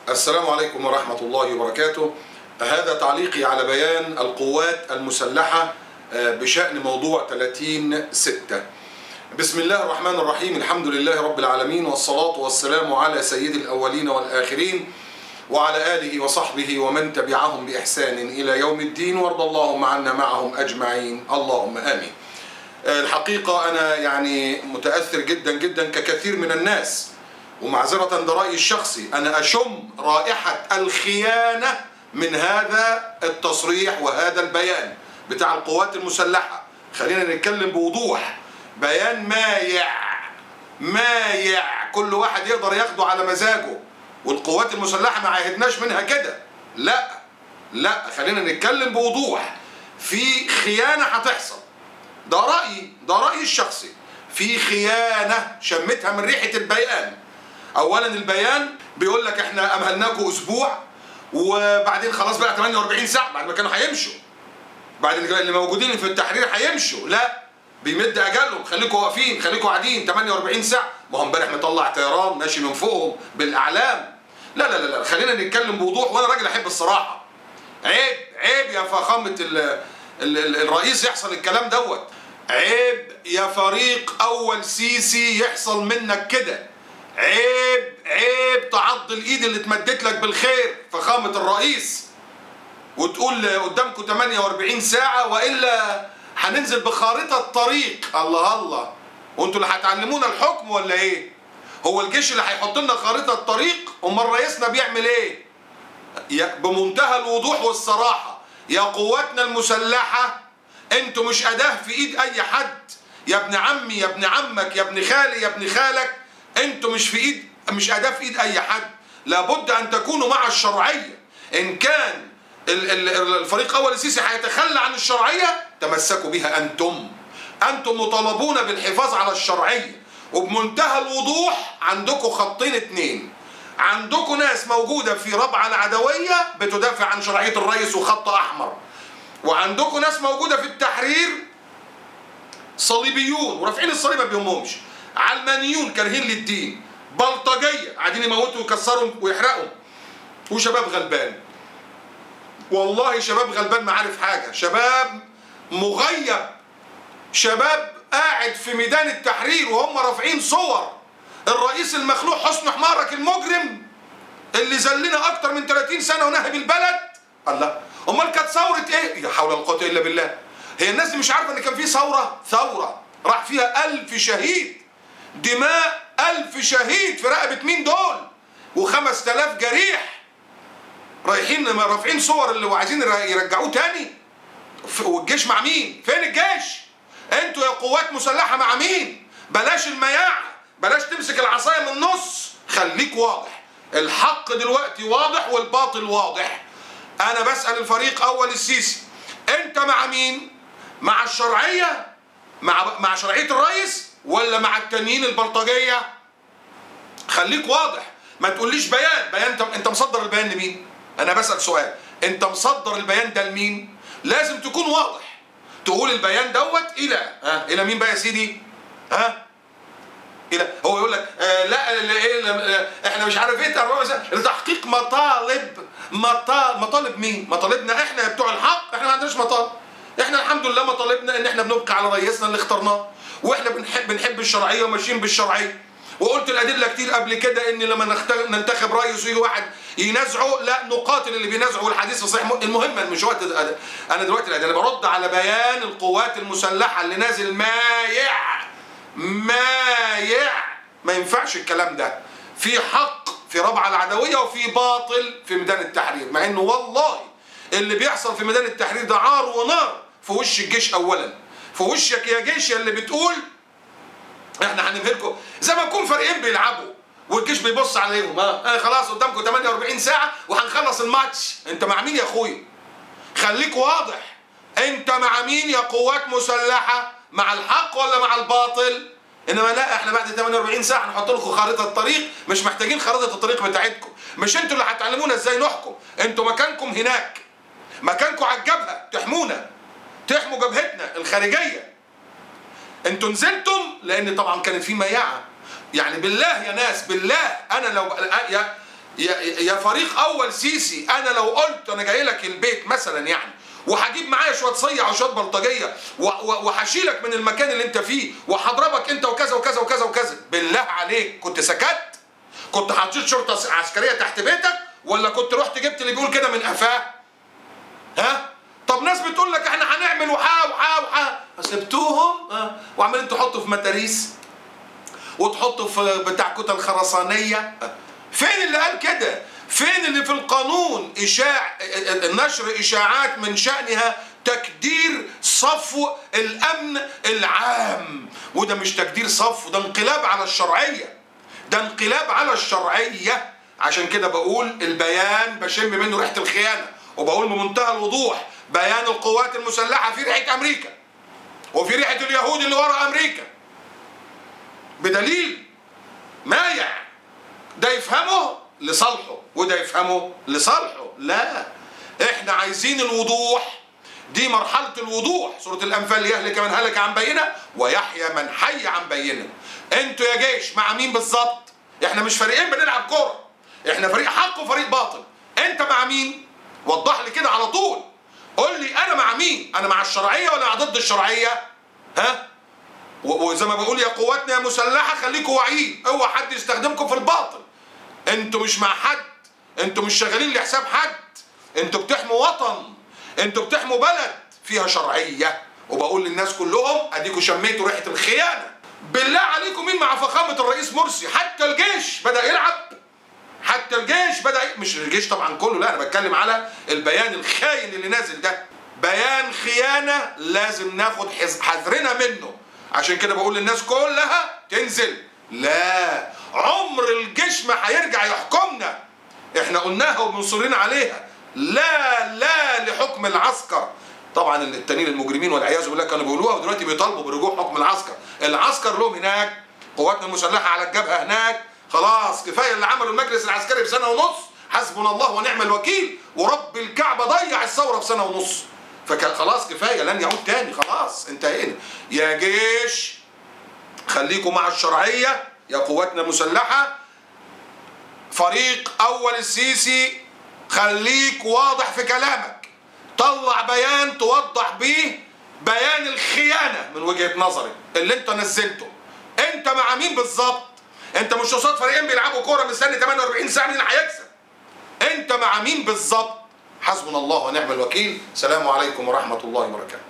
السلام عليكم ورحمة الله وبركاته. هذا تعليقي على بيان القوات المسلحة بشأن موضوع 30/6. بسم الله الرحمن الرحيم، الحمد لله رب العالمين، والصلاة والسلام على سيد الأولين والآخرين وعلى آله وصحبه ومن تبعهم بإحسان إلى يوم الدين، وارض اللهم عنا معهم أجمعين، اللهم آمين. الحقيقة أنا يعني متأثر جدا جدا ككثير من الناس، ومعذرة ده رأيي الشخصي، أنا أشم رائحة الخيانة من هذا التصريح وهذا البيان بتاع القوات المسلحة. خلينا نتكلم بوضوح، بيان مايع كل واحد يقدر ياخده على مزاجه، والقوات المسلحة ما عهدناش منها كده، لا خلينا نتكلم بوضوح. في خيانة هتحصل، ده رأيي الشخصي، في خيانة شمتها من ريحة البيان. اولا البيان بيقول لك احنا امهلناكم اسبوع، وبعدين خلاص بقى 48 ساعه بعد ما كانوا هيمشوا، بعد اللي موجودين في التحرير هيمشوا، لا بيمد اجالهم، خليكم واقفين، خليكم قاعدين 48 ساعه. ما هو امبارح مطلع طيران ماشي من فوقهم بالاعلام. لا خلينا نتكلم بوضوح، وانا راجل احب الصراحه. عيب يا فخامه الرئيس يحصل الكلام دوت، عيب يا فريق اول سيسي يحصل منك كده، عيب تعض الايد اللي اتمدت لك بالخير فخامة الرئيس، وتقول قدامكم 48 ساعة والا هننزل بخارطة طريق. الله، وانتوا اللي هتعلمونا الحكم ولا ايه؟ هو الجيش اللي هيحط لنا خارطة طريق؟ امال رئيسنا بيعمل ايه؟ بمنتهى الوضوح والصراحة، يا قواتنا المسلحة انتوا مش أداة في ايد اي حد، يا ابن عمي يا ابن عمك يا ابن خالي يا ابن خالك، انتوا مش أداة في ايد اي حد، لابد ان تكونوا مع الشرعية. ان كان الفريق اول السيسي هيتخلى عن الشرعية تمسكوا بها، انتم مطالبون بالحفاظ على الشرعية. وبمنتهى الوضوح عندكم خطين اتنين، عندكم ناس موجودة في ربعة العدوية بتدافع عن شرعية الرئيس وخط احمر، وعندكم ناس موجودة في التحرير صليبيون ورافعين الصليب ما بيهمهمش، علمانيون كارهين للدين، بلطجيه قاعدين يموتوا ويكسروا ويحرقوا، وشباب غلبان. والله شباب غلبان ما عارف حاجه، شباب مغيب، شباب قاعد في ميدان التحرير وهم رافعين صور الرئيس المخلوع حسن حمارك المجرم اللي ذلنا اكتر من 30 سنه ونهب البلد. الله، امال كانت ثوره ايه؟ لا حول ولا قوه الا بالله. هي الناس دي مش عارفه ان كان في ثوره راح فيها 1000 شهيد، دماء 1000 شهيد في رقبة مين دول؟ و5000 جريح رايحين رافعين صور اللي عايزين يرجعوه تاني. والجيش مع مين؟ فين الجيش؟ انتوا يا قوات مسلحة مع مين؟ بلاش المياعة، بلاش تمسك العصاية من النص، خليك واضح. الحق دلوقتي واضح والباطل واضح. انا بسأل الفريق اول السيسي، انت مع مين؟ مع الشرعية؟ مع شرعية الرئيس ولا مع التانيين البلطجية؟ خليك واضح، ما تقوليش بيان انت مصدر البيان لمين؟ انا بسأل سؤال، انت مصدر البيان ده لمين؟ لازم تكون واضح، تقول البيان دوت الى مين بقى يا سيدي؟ الى هو يقول لك لا احنا مش عارف ايه لتحقيق مطالب مين؟ مطالبنا احنا بتوع الحق؟ احنا ما عندناش مطالب، احنا الحمد لله مطالبنا ان احنا بنبقى على رئيسنا اللي اخترناه، واحنا بنحب الشرعيه وماشيين بالشرعيه. وقلت الادله كتير قبل كده ان لما ننتخب رئيس ويجي واحد ينازعه لا نقاتل اللي بينازعه، والحديث صحيح. المهم مش وقت انا دلوقتي الادله، برد على بيان القوات المسلحه اللي نازل مايع. ما ينفعش الكلام ده، في حق في ربعه العدويه وفي باطل في ميدان التحرير، مع انه والله اللي بيحصل في ميدان التحرير ده عار ونار في وش الجيش. اولا في وشك يا جيش اللي بتقول احنا هنمهلكم، زي ما يكون فريقين بيلعبوا والجيش بيبص عليهم، خلاص قدامكم 48 ساعه وهنخلص الماتش. انت مع مين يا اخويا؟ خليك واضح، انت مع مين يا قوات مسلحه؟ مع الحق ولا مع الباطل؟ انما لا، احنا بعد 48 ساعه هنحط لكم خارطه الطريق، مش محتاجين خارطه الطريق بتاعتكم، مش انتوا اللي هتعلمونا ازاي نحكم، انتوا مكانكم هناك، مكانكم على الجبهه تحمونا، تحموا جبهتنا الخارجيه. انتوا نزلتم لان طبعا كانت في مياعه، يعني بالله يا ناس، بالله انا لو يا فريق اول سيسي، انا لو قلت انا جاي لك البيت مثلا يعني وهجيب معايا شويه صيع او شويه بلطجيه وهشيلك من المكان اللي انت فيه وهضربك انت وكذا وكذا وكذا وكذا، بالله عليك كنت سكت؟ كنت حطيت شرطه عسكريه تحت بيتك ولا كنت رحت جبت اللي بيقول كده من قفاه؟ ها؟ طب ناس بتقول لك احنا هنعمل وحا سبتوهم وعمالين تحطوا في متاريس وتحطوا في بتاع كتل خرسانيه. فين اللي قال كده؟ فين اللي في القانون نشر اشاعات من شأنها تكدير صفو الامن العام؟ وده مش تكدير صفو، ده انقلاب على الشرعيه، ده انقلاب على الشرعيه. عشان كده بقول البيان بشم منه ريحه الخيانه، وبقول بمنتهى الوضوح بيان القوات المسلحه في ريحه امريكا وفي ريحه اليهود اللي ورا امريكا، بدليل مايع. ده يفهمه لصالحه وده يفهمه لصالحه. لا، احنا عايزين الوضوح، دي مرحله الوضوح. سوره الانفال يهلك من هلك عن بينه ويحيى من حي عن بينه. انتوا يا جيش مع مين بالظبط؟ احنا مش فريقين بنلعب كوره، احنا فريق حق وفريق باطل. انت مع مين؟ وضح لي كده على طول، قول لي انا مع مين؟ انا مع الشرعيه ولا ضد الشرعيه؟ ها؟ وزي ما بقول يا قواتنا يا مسلحه خليكوا واعيين، اوعى حد يستخدمكم في الباطل. انتوا مش مع حد، انتوا مش شغالين لحساب حد، انتوا بتحموا وطن، انتوا بتحموا بلد فيها شرعيه. وبقول للناس كلهم اديكوا شميتوا ريحه الخيانه. بالله عليكم مين مع فخامه الرئيس مرسي؟ حتى الجيش بدا يلعب، حتى الجيش بدا مش الجيش طبعا كله، لا انا بتكلم على البيان الخاين اللي نازل ده، بيان خيانه لازم ناخد حذرنا منه. عشان كده بقول للناس كلها تنزل. لا، عمر الجيش ما هيرجع يحكمنا، احنا قلناها ومصرين عليها. لا لحكم العسكر. طبعا التانيين المجرمين والعياذ بالله كانوا بيقولوها ودلوقتي بيطالبوا برجوع حكم العسكر. العسكر لهم هناك، قواتنا المسلحه على الجبهه هناك. خلاص كفايه اللي عمله المجلس العسكري في سنه ونص، حسبنا الله ونعم الوكيل، ورب الكعبه ضيع الثوره في سنه ونص. فخلاص كفايه، لن يعود تاني، خلاص انتهينا. يا جيش خليكم مع الشرعيه، يا قواتنا المسلحه فريق اول السيسي خليك واضح في كلامك، طلع بيان توضح بيه بيان الخيانه من وجهه نظري اللي انت نزلته. انت مع مين بالظبط؟ انت مش قصاد فريقين بيلعبوا كوره مستني 48 ساعه مين هيكسب. انت مع مين بالظبط؟ حسبنا الله ونعم الوكيل. سلام عليكم ورحمه الله وبركاته.